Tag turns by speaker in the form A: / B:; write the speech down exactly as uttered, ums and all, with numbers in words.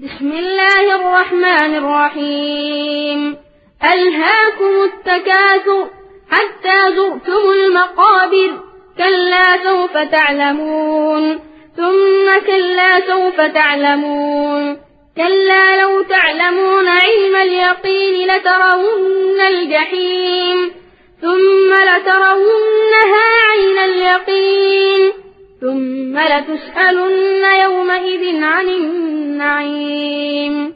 A: بسم الله الرحمن الرحيم. ألهاكم التكاثر حتى زرتم المقابر، كلا سوف تعلمون ثم كلا سوف تعلمون، كلا لو تعلمون علم اليقين لترون الجحيم ثم لترونها عين اليقين ثم لتسألن يومئذ عن النعيم.